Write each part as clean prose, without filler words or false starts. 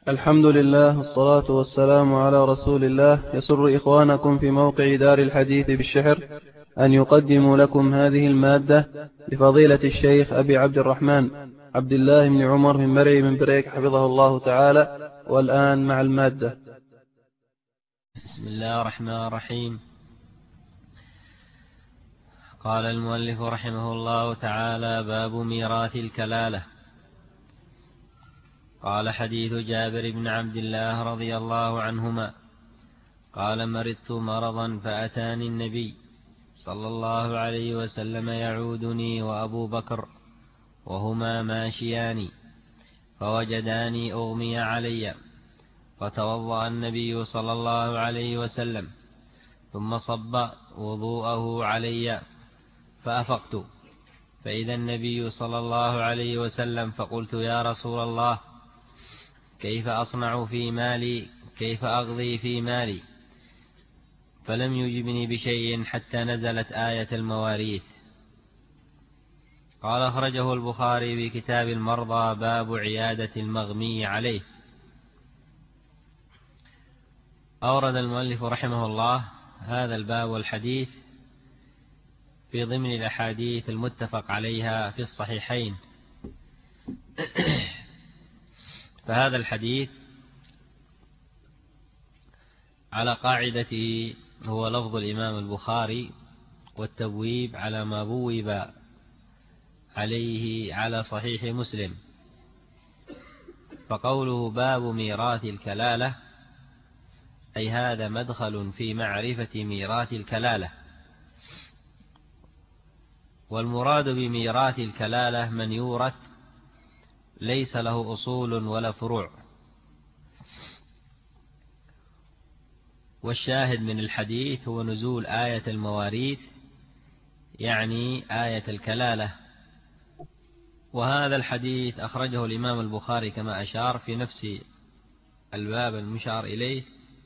الحمد لله والصلاة والسلام على رسول الله. يسر إخوانكم في موقع دار الحديث بالشحر أن يقدموا لكم هذه المادة لفضيلة الشيخ أبي عبد الرحمن عبد الله بن عمر من مرعي من بريك حفظه الله تعالى. والآن مع المادة. بسم الله الرحمن الرحيم. قال المؤلف رحمه الله تعالى: باب ميراث الكلالة. قال: حديث جابر بن عبد الله رضي الله عنهما قال: مرضت مرضا فأتاني النبي صلى الله عليه وسلم يعودني وأبو بكر وهما ماشيان، فوجداني أغمي علي، فتوضأ النبي صلى الله عليه وسلم ثم صب وضوءه علي، فأفقت فإذا النبي صلى الله عليه وسلم، فقلت: يا رسول الله، كيف أصنع في مالي؟ كيف أقضي في مالي؟ فلم يجبني بشيء حتى نزلت آية المواريث. قال: أخرجه البخاري بكتاب المرضى باب عيادة المغمي عليه. أورد المؤلف رحمه الله هذا الباب والحديث في ضمن الأحاديث المتفق عليها في الصحيحين. فهذا الحديث على قاعدته هو لفظ الإمام البخاري، والتبويب على ما بوب عليه على صحيح مسلم. فقوله باب ميراث الكلالة أي هذا مدخل في معرفة ميراث الكلالة. والمراد بميراث الكلالة من يورث ليس له أصول ولا فروع. والشاهد من الحديث هو نزول آية المواريث، يعني آية الكلالة. وهذا الحديث أخرجه الإمام البخاري كما أشار في نفس الباب المشار إليه.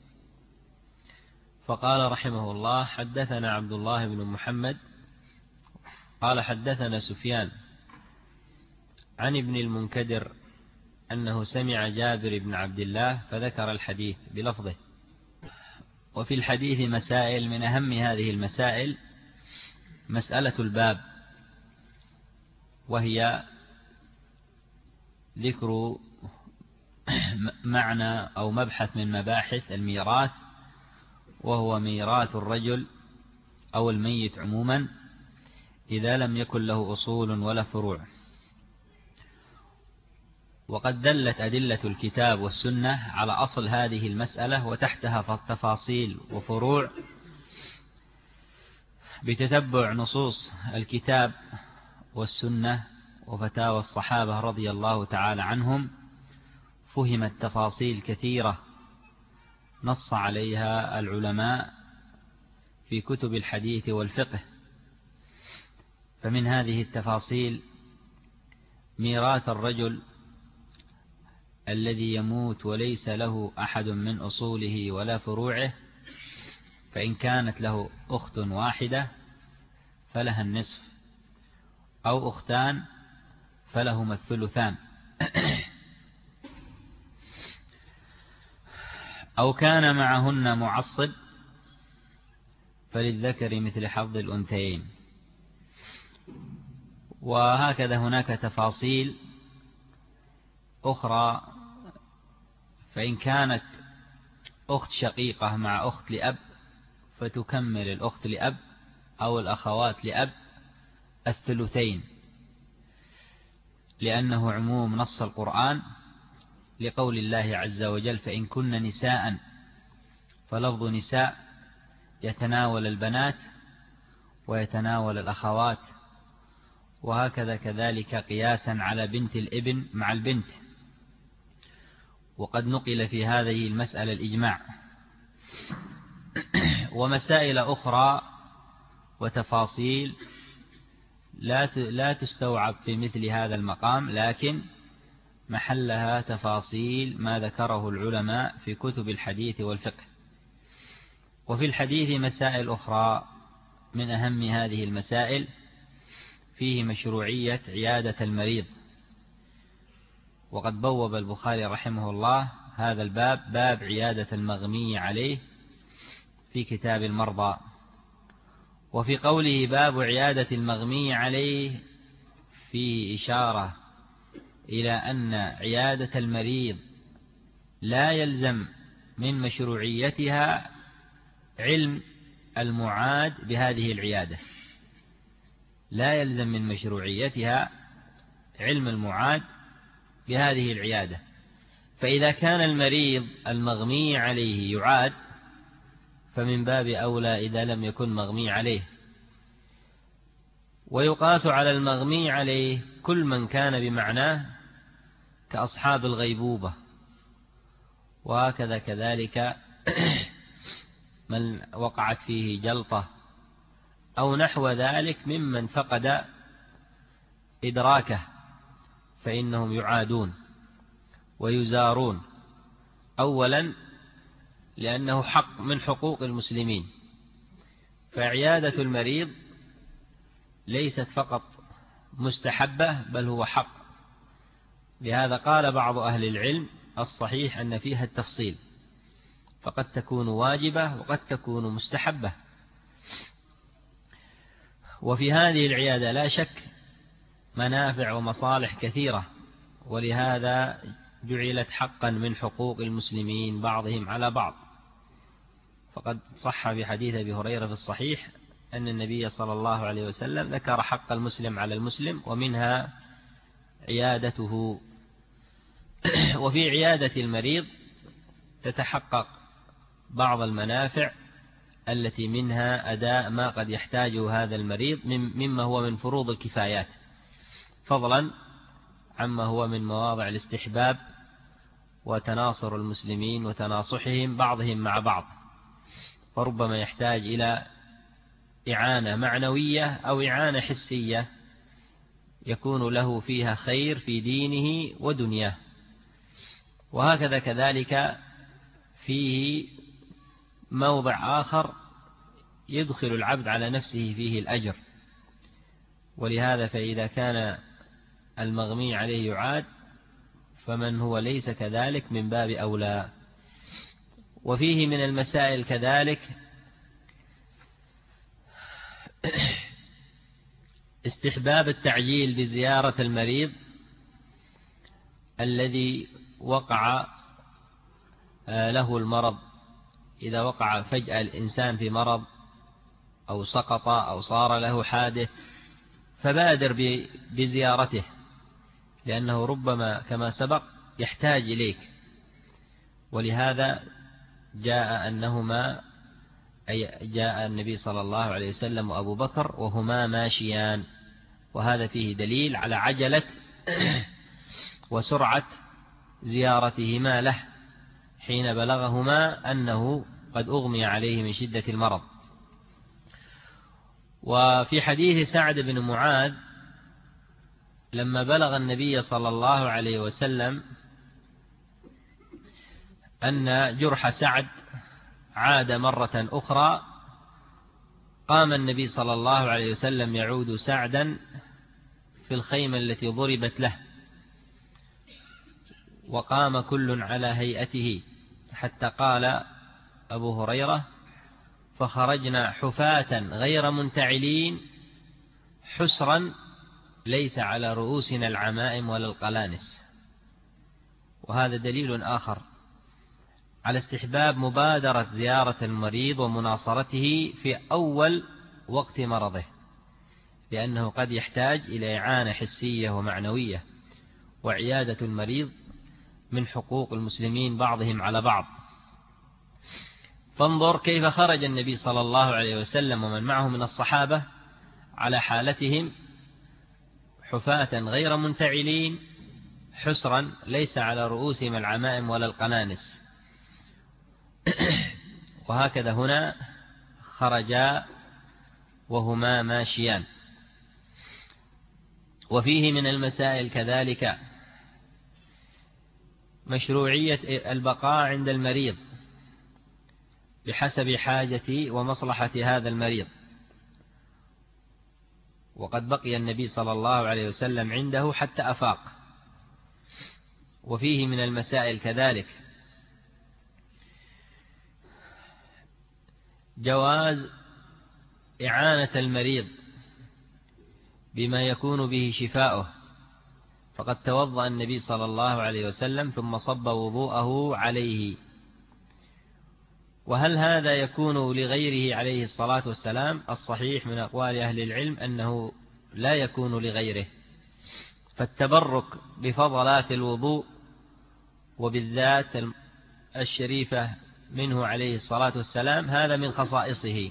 فقال رحمه الله: حدثنا عبد الله بن محمد قال: حدثنا سفيان عن ابن المنكدر أنه سمع جابر بن عبد الله فذكر الحديث بلفظه. وفي الحديث مسائل، من أهم هذه المسائل مسألة الباب، وهي ذكر معنى أو مبحث من مباحث الميراث، وهو ميراث الرجل أو الميت عموما إذا لم يكن له أصول ولا فروع. وقد دلت أدلة الكتاب والسنة على أصل هذه المسألة وتحتها تفاصيل وفروع. بتتبع نصوص الكتاب والسنة وفتاوى الصحابة رضي الله تعالى عنهم فهمت تفاصيل كثيرة نص عليها العلماء في كتب الحديث والفقه. فمن هذه التفاصيل ميراث الرجل الذي يموت وليس له أحد من أصوله ولا فروعه، فإن كانت له أخت واحدة فلها النصف، أو أختان فلهما الثلثان، أو كان معهن معصب فللذكر مثل حظ الأنثيين. وهكذا هناك تفاصيل أخرى، فإن كانت أخت شقيقة مع أخت لأب فتكمل الأخت لأب أو الأخوات لأب الثلثين، لأنه عموم نص القرآن لقول الله عز وجل: فإن كن نساء، فلفظ نساء يتناول البنات ويتناول الأخوات، وهكذا كذلك قياسا على بنت الابن مع البنت. وقد نقل في هذه المسألة الإجماع. ومسائل أخرى وتفاصيل لا تستوعب في مثل هذا المقام، لكن محلها تفاصيل ما ذكره العلماء في كتب الحديث والفقه. وفي الحديث مسائل أخرى، من أهم هذه المسائل فيه مشروعية عيادة المريض. وقد بوب البخاري رحمه الله هذا الباب باب عيادة المغمي عليه في كتاب المرضى. وفي قوله باب عيادة المغمي عليه فيه إشارة إلى أن عيادة المريض لا يلزم من مشروعيتها علم المعاد بهذه العيادة، لا يلزم من مشروعيتها علم المعاد بهذه العيادة. فإذا كان المريض المغمي عليه يعاد فمن باب أولى إذا لم يكن مغمي عليه. ويقاس على المغمي عليه كل من كان بمعناه كأصحاب الغيبوبة، وهكذا كذلك من وقعت فيه جلطة أو نحو ذلك ممن فقد إدراكه، فإنهم يعادون ويزارون، أولا لأنه حق من حقوق المسلمين. فعيادة المريض ليست فقط مستحبة بل هو حق. لهذا قال بعض أهل العلم الصحيح أن فيها التفصيل، فقد تكون واجبة وقد تكون مستحبة. وفي هذه العيادة لا شك منافع ومصالح كثيرة، ولهذا جعلت حقا من حقوق المسلمين بعضهم على بعض. فقد صح في حديث أبي هريرة في الصحيح أن النبي صلى الله عليه وسلم ذكر حق المسلم على المسلم ومنها عيادته. وفي عيادة المريض تتحقق بعض المنافع التي منها أداء ما قد يحتاجه هذا المريض مما هو من فروض الكفايات، فضلا عما هو من مواضع الاستحباب وتناصر المسلمين وتناصحهم بعضهم مع بعض. فربما يحتاج إلى إعانة معنوية أو إعانة حسية يكون له فيها خير في دينه ودنياه. وهكذا كذلك فيه موضع آخر يدخل العبد على نفسه فيه الأجر. ولهذا فإذا كان المغمي عليه يعاد فمن هو ليس كذلك من باب أولى. وفيه من المسائل كذلك استحباب التعجيل بزيارة المريض الذي وقع له المرض. إذا وقع فجأة الإنسان في مرض أو سقط أو صار له حادث فبادر بزيارته، لأنه ربما كما سبق يحتاج إليك. ولهذا جاء النبي صلى الله عليه وسلم وأبو بكر وهما ماشيان، وهذا فيه دليل على عجلة وسرعة زيارتهما له حين بلغهما أنه قد أغمي عليه من شدة المرض. وفي حديث سعد بن معاذ لما بلغ النبي صلى الله عليه وسلم أن جرح سعد عاد مرة أخرى، قام النبي صلى الله عليه وسلم يعود سعدا في الخيمة التي ضربت له، وقام كل على هيئته، حتى قال أبو هريرة: فخرجنا حفاة غير منتعلين حسرا ليس على رؤوسنا العمائم ولا القلانس. وهذا دليل آخر على استحباب مبادرة زيارة المريض ومناصرته في أول وقت مرضه، لأنه قد يحتاج إلى إعانة حسية ومعنوية. وعيادة المريض من حقوق المسلمين بعضهم على بعض. فانظر كيف خرج النبي صلى الله عليه وسلم ومن معه من الصحابة على حالتهم حفاة غير منتعلين حسرا ليس على رؤوسهم العمائم ولا القنانس. وهكذا هنا خرجا وهما ماشيان. وفيه من المسائل كذلك مشروعية البقاء عند المريض بحسب حاجة ومصلحة هذا المريض، وقد بقي النبي صلى الله عليه وسلم عنده حتى أفاق. وفيه من المسائل كذلك جواز إعانة المريض بما يكون به شفاؤه، فقد توضأ النبي صلى الله عليه وسلم ثم صب وضوءه عليه. وهل هذا يكون لغيره عليه الصلاة والسلام؟ الصحيح من أقوال أهل العلم أنه لا يكون لغيره، فالتبرك بفضلات الوضوء وبالذات الشريفة منه عليه الصلاة والسلام هذا من خصائصه،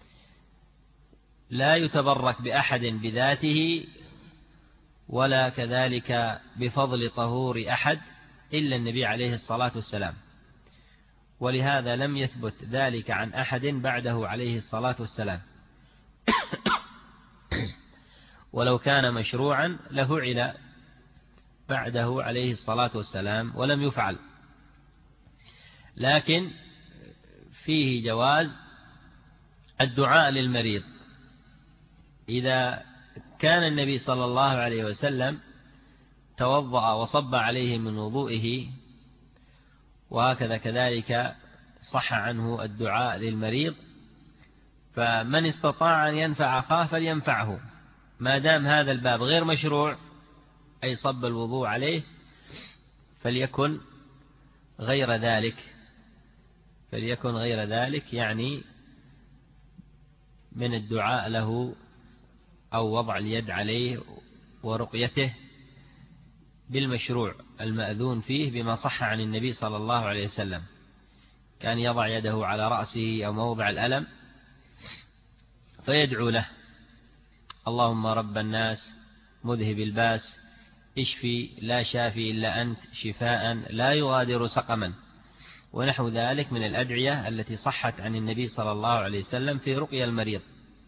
لا يتبرك بأحد بذاته ولا كذلك بفضل طهور أحد إلا النبي عليه الصلاة والسلام، ولهذا لم يثبت ذلك عن أحد بعده عليه الصلاة والسلام. ولو كان مشروعا لفعل بعده عليه الصلاة والسلام ولم يفعل. لكن فيه جواز الدعاء للمريض إذا كان النبي صلى الله عليه وسلم توضأ وصب عليه من وضوئه، وهكذا كذلك صح عنه الدعاء للمريض، فمن استطاع أن ينفع أخاه فلينفعه ما دام هذا الباب غير مشروع، أي صب الوضوء عليه، فليكن غير ذلك يعني من الدعاء له أو وضع اليد عليه ورقيته بالمشروع المأذون فيه بما صح عن النبي صلى الله عليه وسلم، كان يضع يده على رأسه أو موضع الألم فيدعو له: اللهم رب الناس مذهب الباس اشفي لا شافي إلا أنت شفاء لا يغادر سقما، ونحو ذلك من الأدعية التي صحت عن النبي صلى الله عليه وسلم في رقية المريض.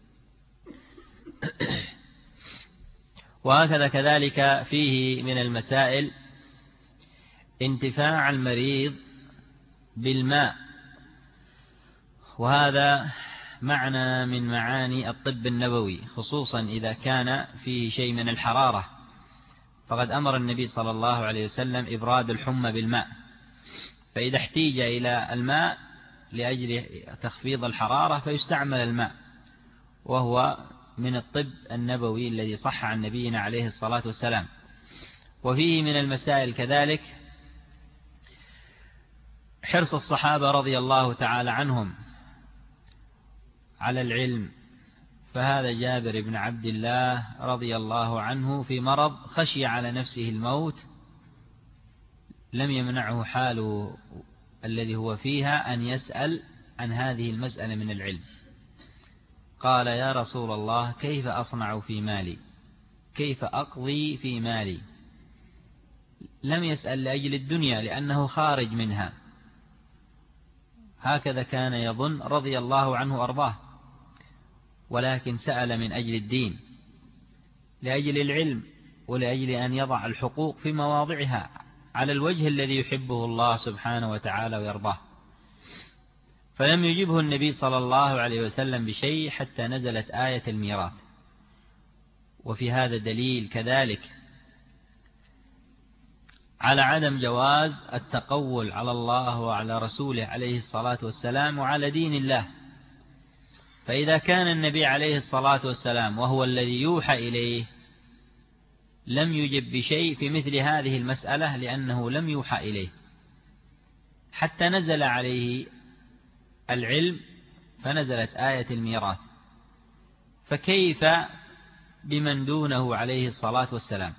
وهكذا كذلك فيه من المسائل انتفاع المريض بالماء، وهذا معنى من معاني الطب النبوي، خصوصا إذا كان فيه شيء من الحرارة، فقد أمر النبي صلى الله عليه وسلم إبراد الحمى بالماء، فإذا احتيج إلى الماء لأجل تخفيض الحرارة فيستعمل الماء، وهو من الطب النبوي الذي صح عن نبينا عليه الصلاة والسلام. وفيه من المسائل كذلك حرص الصحابة رضي الله تعالى عنهم على العلم، فهذا جابر بن عبد الله رضي الله عنه في مرض خشي على نفسه الموت، لم يمنعه حاله الذي هو فيها أن يسأل عن هذه المسألة من العلم. قال: يا رسول الله كيف أصنع في مالي، كيف أقضي في مالي؟ لم يسأل لأجل الدنيا لأنه خارج منها، هكذا كان يظن رضي الله عنه أرضاه، ولكن سأل من أجل الدين، لأجل العلم، ولأجل أن يضع الحقوق في مواضعها على الوجه الذي يحبه الله سبحانه وتعالى ويرضاه. فلم يجبه النبي صلى الله عليه وسلم بشيء حتى نزلت آية الميراث. وفي هذا دليل كذلك على عدم جواز التقول على الله وعلى رسوله عليه الصلاة والسلام وعلى دين الله، فإذا كان النبي عليه الصلاة والسلام وهو الذي يوحى إليه لم يجب بشيء في مثل هذه المسألة لأنه لم يوحى إليه حتى نزل عليه العلم فنزلت آية الميراث، فكيف بمن دونه عليه الصلاة والسلام؟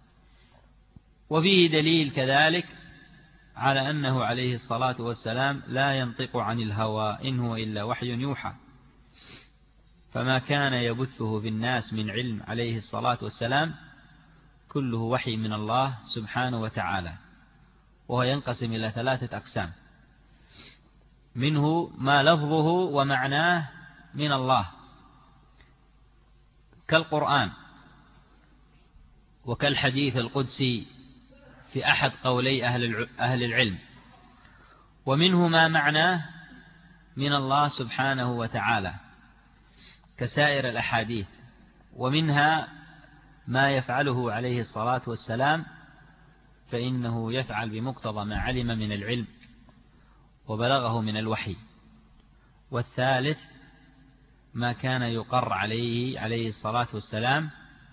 وفيه دليل كذلك على أنه عليه الصلاة والسلام لا ينطق عن الهوى إن هو إلا وحي يوحى، فما كان يبثه في الناس من علم عليه الصلاة والسلام كله وحي من الله سبحانه وتعالى، وهو ينقسم إلى 3 أقسام: منه ما لفظه ومعناه من الله كالقرآن وكالحديث القدسي في أحد قولي أهل العلم، ومنه ما معناه من الله سبحانه وتعالى كسائر الأحاديث، ومنها ما يفعله عليه الصلاة والسلام فإنه يفعل بمقتضى ما علم من العلم وبلغه من الوحي. والثالث ما كان يقر عليه الصلاة والسلام،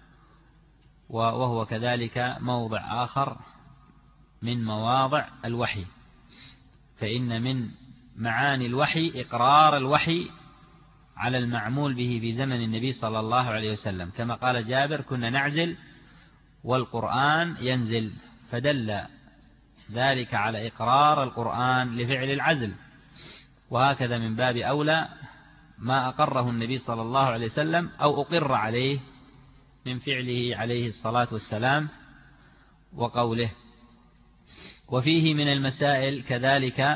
وهو كذلك موضع آخر من مواضع الوحي. فإن من معاني الوحي إقرار الوحي على المعمول به في زمن النبي صلى الله عليه وسلم، كما قال جابر: كنا نعزل والقرآن ينزل، فدل ذلك على إقرار القرآن لفعل العزل. وهكذا من باب أولى ما أقره النبي صلى الله عليه وسلم أو أقر عليه من فعله عليه الصلاة والسلام وقوله. وفيه من المسائل كذلك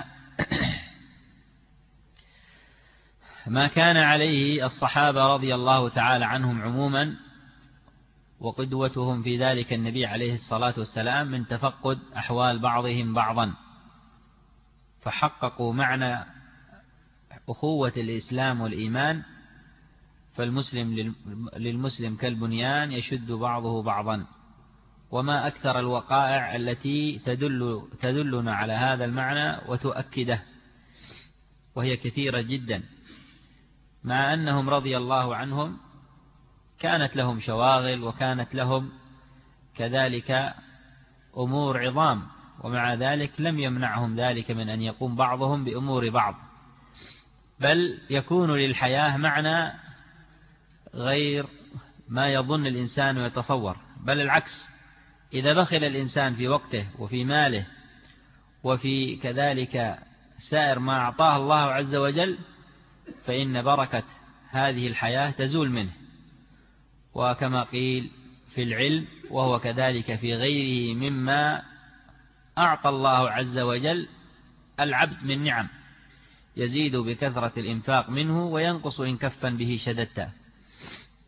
ما كان عليه الصحابة رضي الله تعالى عنهم عموما، وقدوتهم في ذلك النبي عليه الصلاة والسلام، من تفقد أحوال بعضهم بعضا، فحققوا معنى أخوة الإسلام والإيمان. فالمسلم للمسلم كالبنيان يشد بعضه بعضا. وما أكثر الوقائع التي تدلنا على هذا المعنى وتؤكده، وهي كثيرة جدا، مع أنهم رضي الله عنهم كانت لهم شواغل وكانت لهم كذلك أمور عظام، ومع ذلك لم يمنعهم ذلك من أن يقوم بعضهم بأمور بعض، بل يكون للحياة معنى غير ما يظن الإنسان ويتصور، بل العكس. إذا بخل الإنسان في وقته وفي ماله وفي كذلك سائر ما أعطاه الله عز وجل، فإن بركة هذه الحياة تزول منه. وكما قيل في العلم، وهو كذلك في غيره مما أعطى الله عز وجل العبد من نعم، يزيد بكثرة الإنفاق منه وينقص إن كفا به شددته.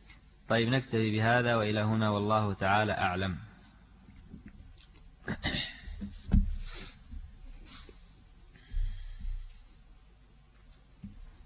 طيب، نكتفي بهذا وإلى هنا، والله تعالى أعلم.